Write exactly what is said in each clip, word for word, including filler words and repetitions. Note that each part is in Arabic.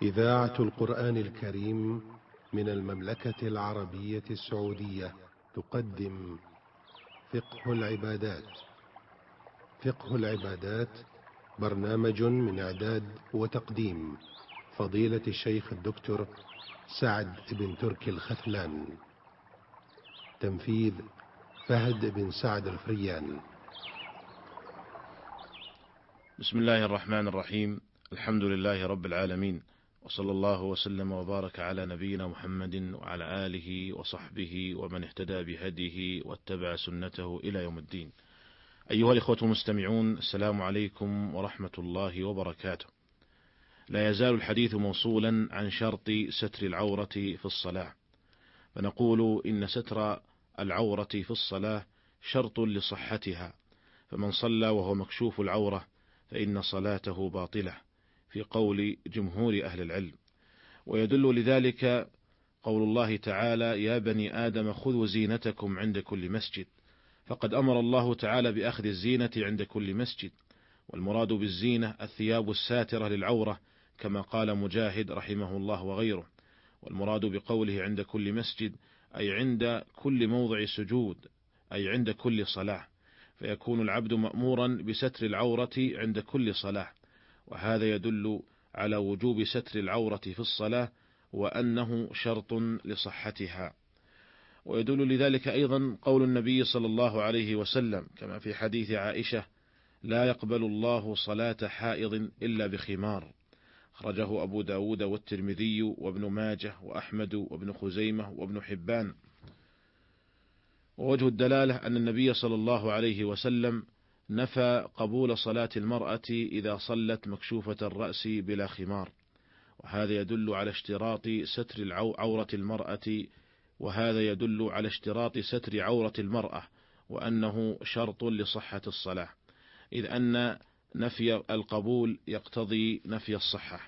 إذاعة القرآن الكريم من المملكة العربية السعودية تقدم فقه العبادات. فقه العبادات برنامج من إعداد وتقديم فضيلة الشيخ الدكتور سعد بن تركي الختلان. تنفيذ فهد بن سعد الفريان. بسم الله الرحمن الرحيم. الحمد لله رب العالمين، وصلى الله وسلم وبارك على نبينا محمد وعلى آله وصحبه ومن اهتدى بهديه واتبع سنته إلى يوم الدين. أيها الإخوة المستمعون، السلام عليكم ورحمة الله وبركاته. لا يزال الحديث موصولا عن شرط ستر العورة في الصلاة، فنقول إن ستر العورة في الصلاة شرط لصحتها، فمن صلى وهو مكشوف العورة فإن صلاته باطلة في قول جمهور أهل العلم. ويدل لذلك قول الله تعالى: يا بني آدم خذوا زينتكم عند كل مسجد، فقد أمر الله تعالى بأخذ الزينة عند كل مسجد، والمراد بالزينة الثياب الساترة للعورة كما قال مجاهد رحمه الله وغيره. والمراد بقوله عند كل مسجد أي عند كل موضع سجود، أي عند كل صلاة، فيكون العبد مأمورا بستر العورة عند كل صلاة، وهذا يدل على وجوب ستر العورة في الصلاة وأنه شرط لصحتها. ويدل لذلك أيضا قول النبي صلى الله عليه وسلم كما في حديث عائشة: لا يقبل الله صلاة حائض إلا بخمار، أخرجه أبو داود والترمذي وابن ماجه وأحمد وابن خزيمة وابن حبان. ووجه الدلالة أن النبي صلى الله عليه وسلم نفى قبول صلاة المرأة إذا صلت مكشوفة الرأس بلا خمار، وهذا يدل على اشتراط ستر عورة المرأة وهذا يدل على اشتراط ستر عورة المرأة وأنه شرط لصحة الصلاة، إذ أن نفي القبول يقتضي نفي الصحة.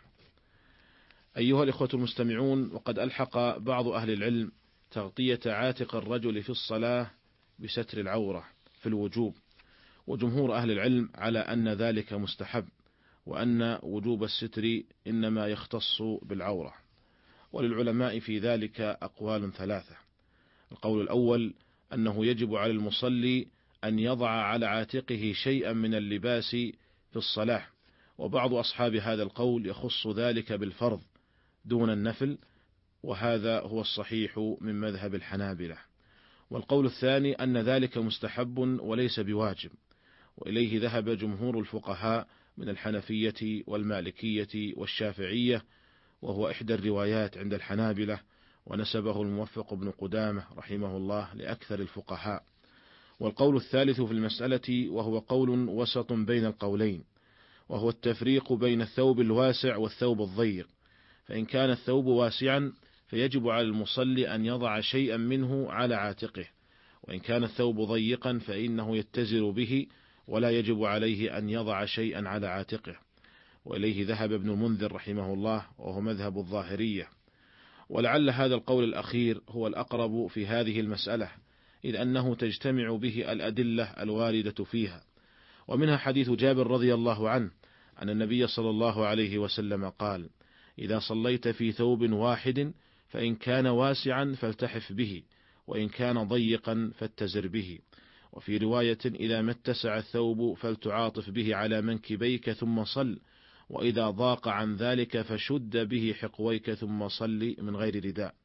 أيها الإخوة المستمعون، وقد ألحق بعض أهل العلم تغطية عاتق الرجل في الصلاة بستر العورة في الوجوب، وجمهور أهل العلم على أن ذلك مستحب، وأن وجوب الستر إنما يختص بالعورة. وللعلماء في ذلك أقوال ثلاثة. القول الأول أنه يجب على المصلي أن يضع على عاتقه شيئا من اللباس في الصلاة، وبعض أصحاب هذا القول يخص ذلك بالفرض دون النفل، وهذا هو الصحيح من مذهب الحنابلة. والقول الثاني أن ذلك مستحب وليس بواجب، وإليه ذهب جمهور الفقهاء من الحنفية والمالكية والشافعية، وهو إحدى الروايات عند الحنابلة، ونسبه الموفق بن قدامة رحمه الله لأكثر الفقهاء. والقول الثالث في المسألة وهو قول وسط بين القولين، وهو التفريق بين الثوب الواسع والثوب الضيق، فإن كان الثوب واسعا فيجب على المصلي أن يضع شيئا منه على عاتقه، وإن كان الثوب ضيقا فإنه يتزر به ولا يجب عليه أن يضع شيئا على عاتقه. وإليه ذهب ابن المنذر رحمه الله، وهو مذهب الظاهرية. ولعل هذا القول الأخير هو الأقرب في هذه المسألة، إذ أنه تجتمع به الأدلة الواردة فيها. ومنها حديث جابر رضي الله عنه أن النبي صلى الله عليه وسلم قال: إذا صليت في ثوب واحد فإن كان واسعا فالتحف به، وإن كان ضيقا فاتزر به. وفي رواية: إذا ما اتسع الثوب فلتعاطف به على منكبيك ثم صل، وإذا ضاق عن ذلك فشد به حقويك ثم صل من غير رداء.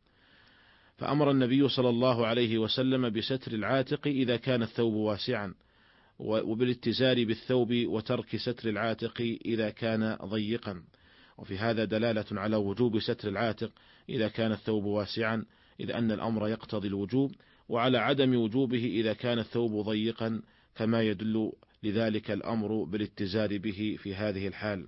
فأمر النبي صلى الله عليه وسلم بستر العاتق إذا كان الثوب واسعا، وبالاتزار بالثوب وترك ستر العاتق إذا كان ضيقا. وفي هذا دلالة على وجوب ستر العاتق إذا كان الثوب واسعا، إذ أن الأمر يقتضي الوجوب، وعلى عدم وجوبه إذا كان الثوب ضيقا، كما يدل لذلك الأمر بالاتزار به في هذه الحال.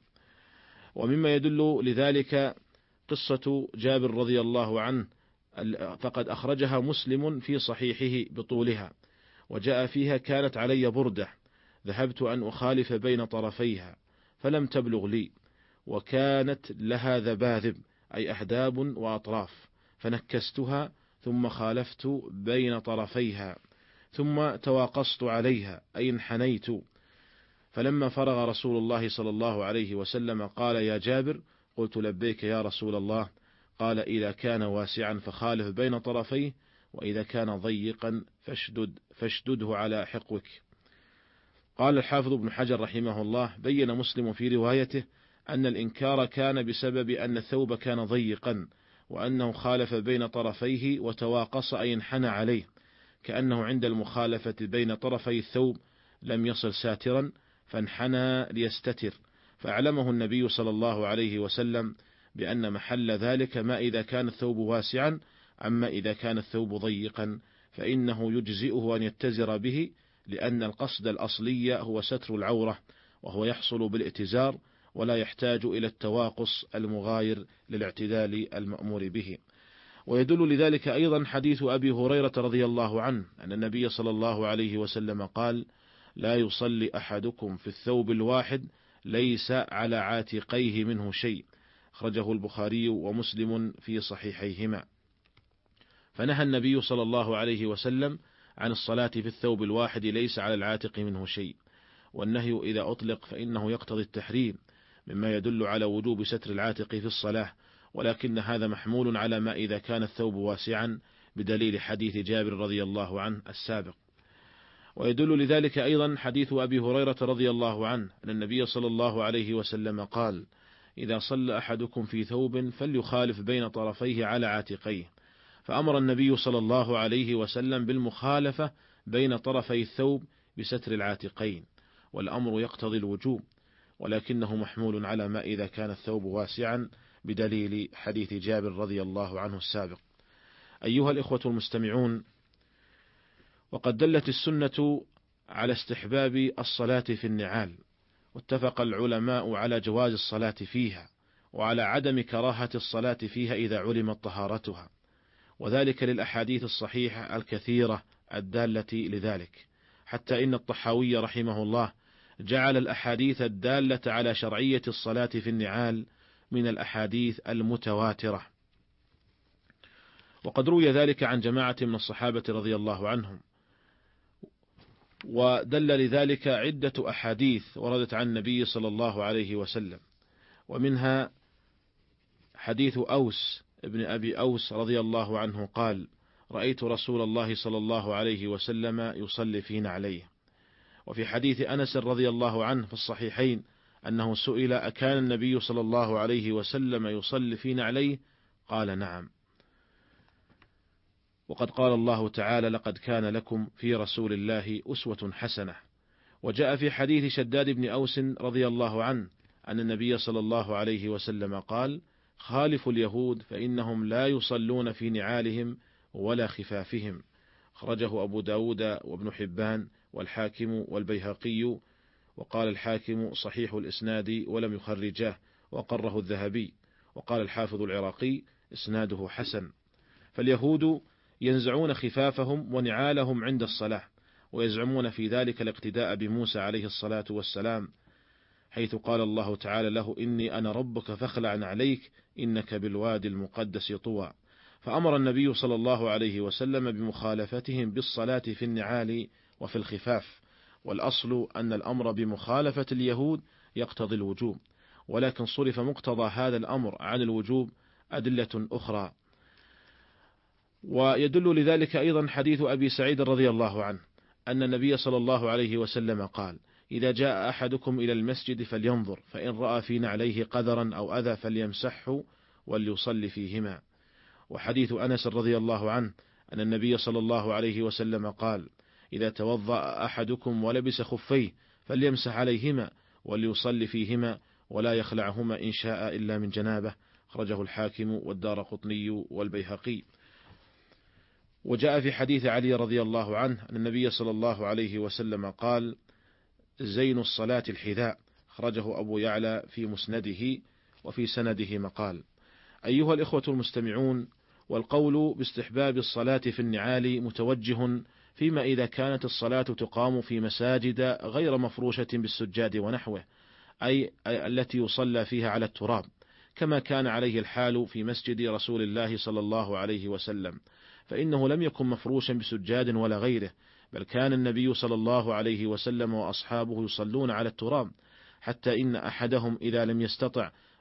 ومما يدل لذلك قصة جابر رضي الله عنه، فقد أخرجها مسلم في صحيحه بطولها، وجاء فيها: كانت علي بردة ذهبت أن أخالف بين طرفيها فلم تبلغ لي، وكانت لها ذباذب أي أحداب وأطراف، فنكستها ثم خالفت بين طرفيها ثم تواقصت عليها أي انحنيت، فلما فرغ رسول الله صلى الله عليه وسلم قال: يا جابر قلت لبيك يا رسول الله. قال إذا كان واسعا فخالف بين طرفيه، وإذا كان ضيقا فاشدد فاشدده على حقوك. قال الحافظ ابن حجر رحمه الله: بين مسلم في روايته أن الإنكار كان بسبب أن الثوب كان ضيقا، وأنه خالف بين طرفيه وتواقص أي انحنى عليه، كأنه عند المخالفة بين طرفي الثوب لم يصل ساترا فانحنى ليستتر، فأعلمه النبي صلى الله عليه وسلم بأن محل ذلك ما إذا كان الثوب واسعا، أما إذا كان الثوب ضيقا فإنه يجزئه أن يتزر به، لأن القصد الأصلي هو ستر العورة، وهو يحصل بالاتزار ولا يحتاج إلى التواقص المغاير للاعتدال المأمور به. ويدل لذلك أيضا حديث أبي هريرة رضي الله عنه أن النبي صلى الله عليه وسلم قال: لا يصلي أحدكم في الثوب الواحد ليس على عاتقيه منه شيء، أخرجه البخاري ومسلم في صحيحيهما. فنهى النبي صلى الله عليه وسلم عن الصلاة في الثوب الواحد ليس على العاتق منه شيء، والنهي إذا أطلق فإنه يقتضي التحريم، مما يدل على وجوب ستر العاتق في الصلاة، ولكن هذا محمول على ما إذا كان الثوب واسعا بدليل حديث جابر رضي الله عنه السابق. ويدل لذلك أيضا حديث أبي هريرة رضي الله عنه أن النبي صلى الله عليه وسلم قال: إذا صلى أحدكم في ثوب فليخالف بين طرفيه على عاتقيه، فأمر النبي صلى الله عليه وسلم بالمخالفة بين طرفي الثوب بستر العاتقين، والأمر يقتضي الوجوب، ولكنه محمول على ما إذا كان الثوب واسعا بدليل حديث جابر رضي الله عنه السابق. أيها الإخوة المستمعون، وقد دلت السنة على استحباب الصلاة في النعال، واتفق العلماء على جواز الصلاة فيها، وعلى عدم كراهة الصلاة فيها إذا علمت طهارتها، وذلك للأحاديث الصحيحة الكثيرة الدالة لذلك، حتى إن الطحاوي رحمه الله جعل الأحاديث الدالة على شرعية الصلاة في النعال من الأحاديث المتواترة. وقد روي ذلك عن جماعة من الصحابة رضي الله عنهم، ودل لذلك عدة أحاديث وردت عن النبي صلى الله عليه وسلم، ومنها حديث أوس ابن أبي أوس رضي الله عنه قال: رأيت رسول الله صلى الله عليه وسلم يصلي في نعليه. وفي حديث أنس رضي الله عنه في الصحيحين أنه سئل: أكان النبي صلى الله عليه وسلم يصلي في نعليه؟ قال: نعم. وقد قال الله تعالى: لقد كان لكم في رسول الله أسوة حسنة. وجاء في حديث شداد بن أوس رضي الله عنه أن النبي صلى الله عليه وسلم قال: خالفوا اليهود فإنهم لا يصلون في نعالهم ولا خفافهم، خرجه أبو داود وابن حبان والحاكم والبيهقي، وقال الحاكم صحيح الإسناد ولم يخرجاه، وقره الذهبي، وقال الحافظ العراقي إسناده حسن. فاليهود ينزعون خفافهم ونعالهم عند الصلاة، ويزعمون في ذلك الاقتداء بموسى عليه الصلاة والسلام، حيث قال الله تعالى له: إني أنا ربك فاخلع عليك إنك بالوادي المقدس طوى. فأمر النبي صلى الله عليه وسلم بمخالفتهم بالصلاة في النعال وفي الخفاف، والأصل أن الأمر بمخالفة اليهود يقتضي الوجوب، ولكن صرف مقتضى هذا الأمر عن الوجوب أدلة أخرى. ويدل لذلك أيضا حديث أبي سعيد رضي الله عنه أن النبي صلى الله عليه وسلم قال: إذا جاء أحدكم إلى المسجد فلينظر، فإن رأى في نعليه قذرا أو أذى فليمسحه وليصلي فيهما. وحديث أنس رضي الله عنه أن النبي صلى الله عليه وسلم قال: إذا توضأ أحدكم ولبس خفيه فليمسح عليهما وليصلي فيهما ولا يخلعهما إن شاء إلا من جنابه، خرجه الحاكم والدارقطني والبيهقي. وجاء في حديث علي رضي الله عنه أن النبي صلى الله عليه وسلم قال: زين الصلاة الحذاء، خرجه أبو يعلى في مسنده، وفي سنده مقال. أيها الإخوة المستمعون، والقول باستحباب الصلاة في النعال متوجه فيما إذا كانت الصلاة تقام في مساجد غير مفروشة بالسجاد ونحوه، أي التي يصلى فيها على التراب، كما كان عليه الحال في مسجد رسول الله صلى الله عليه وسلم، فإنه لم يكن مفروشا بسجاد ولا غيره، بل كان النبي صلى الله عليه وسلم وأصحابه يصلون على التراب، حتى إن أحدهم إذا لم يستطع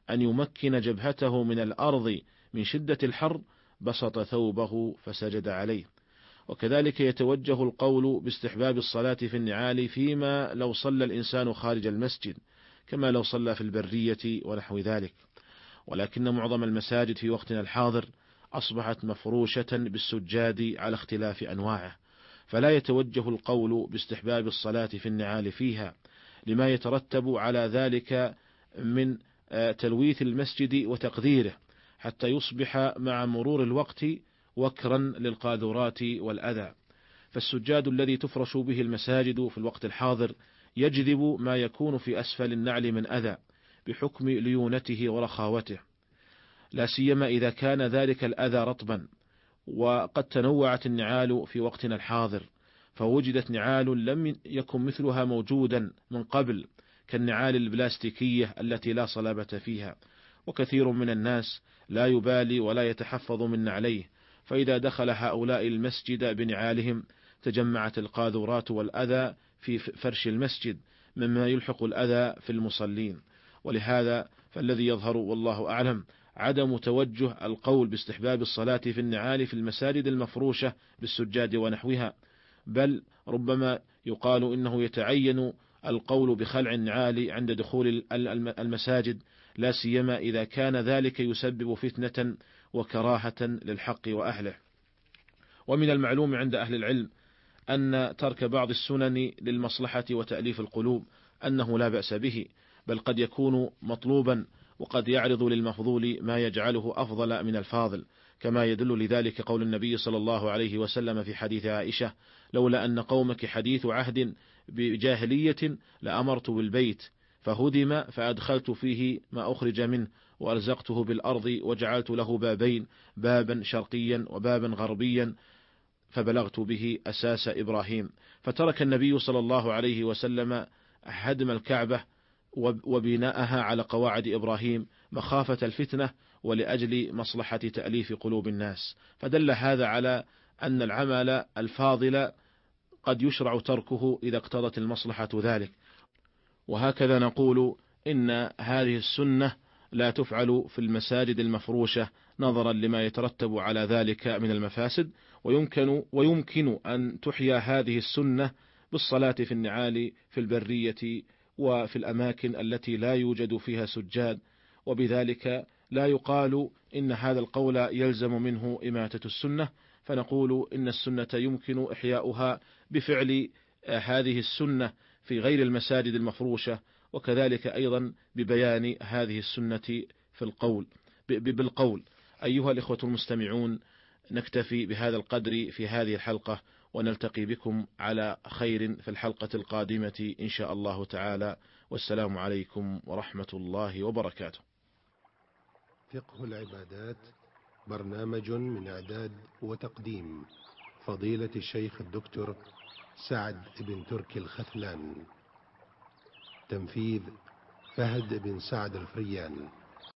أن يمكن جبهته من الأرض من شدة الحر بسط ثوبه فسجد عليه. وكذلك يتوجه القول باستحباب الصلاة في النعال فيما لو صلى الإنسان خارج المسجد، كما لو صلى في البرية ونحو ذلك. ولكن معظم المساجد في وقتنا الحاضر أصبحت مفروشة بالسجاد على اختلاف أنواعه، فلا يتوجه القول باستحباب الصلاة في النعال فيها، لما يترتب على ذلك من تلويث المسجد وتقذيره، حتى يصبح مع مرور الوقت وكرا للقاذورات والأذى. فالسجاد الذي تفرش به المساجد في الوقت الحاضر يجذب ما يكون في أسفل النعل من أذى بحكم ليونته ورخاوته، لا سيما إذا كان ذلك الأذى رطبا. وقد تنوعت النعال في وقتنا الحاضر، فوجدت نعال لم يكن مثلها موجودا من قبل، كالنعال البلاستيكية التي لا صلابة فيها. وكثير من الناس لا يبالي ولا يتحفظ من نعليه، فإذا دخل هؤلاء المسجد بنعالهم تجمعت القاذورات والأذى في فرش المسجد، مما يلحق الأذى في المصلين. ولهذا فالذي يظهر والله أعلم عدم توجه القول باستحباب الصلاة في النعال في المساجد المفروشة بالسجاد ونحوها، بل ربما يقال إنه يتعين القول بخلع النعال عند دخول المساجد، لا سيما إذا كان ذلك يسبب فتنة وكراهة للحق وأهله. ومن المعلوم عند أهل العلم أن ترك بعض السنن للمصلحة وتأليف القلوب أنه لا بأس به، بل قد يكون مطلوبا، وقد يعرض للمفضول ما يجعله أفضل من الفاضل، كما يدل لذلك قول النبي صلى الله عليه وسلم في حديث عائشة: لولا أن قومك حديث عهد بجاهلية لأمرت بالبيت فهدم فأدخلت فيه ما أخرج منه وألزقته بالأرض وجعلت له بابين، بابا شرقيا وبابا غربيا، فبلغت به أساس إبراهيم. فترك النبي صلى الله عليه وسلم هدم الكعبة وبناءها على قواعد إبراهيم مخافة الفتنة ولأجل مصلحة تأليف قلوب الناس. فدل هذا على أن العمل الفاضل قد يشرع تركه إذا اقتضت المصلحة ذلك. وهكذا نقول إن هذه السنة لا تفعل في المساجد المفروشة نظرا لما يترتب على ذلك من المفاسد، ويمكن, ويمكن أن تحيا هذه السنة بالصلاة في النعال في البرية وفي الأماكن التي لا يوجد فيها سجاد، وبذلك لا يقال إن هذا القول يلزم منه إماتة السنة، فنقول إن السنة يمكن إحياؤها بفعل هذه السنة في غير المساجد المفروشة، وكذلك أيضا ببيان هذه السنة في القول بالقول. أيها الإخوة المستمعون، نكتفي بهذا القدر في هذه الحلقة، ونلتقي بكم على خير في الحلقة القادمة إن شاء الله تعالى، والسلام عليكم ورحمة الله وبركاته. فقه العبادات، برنامج من إعداد وتقديم فضيلة الشيخ الدكتور سعد بن تركي الخثلان، تنفيذ فهد بن سعد الفريان.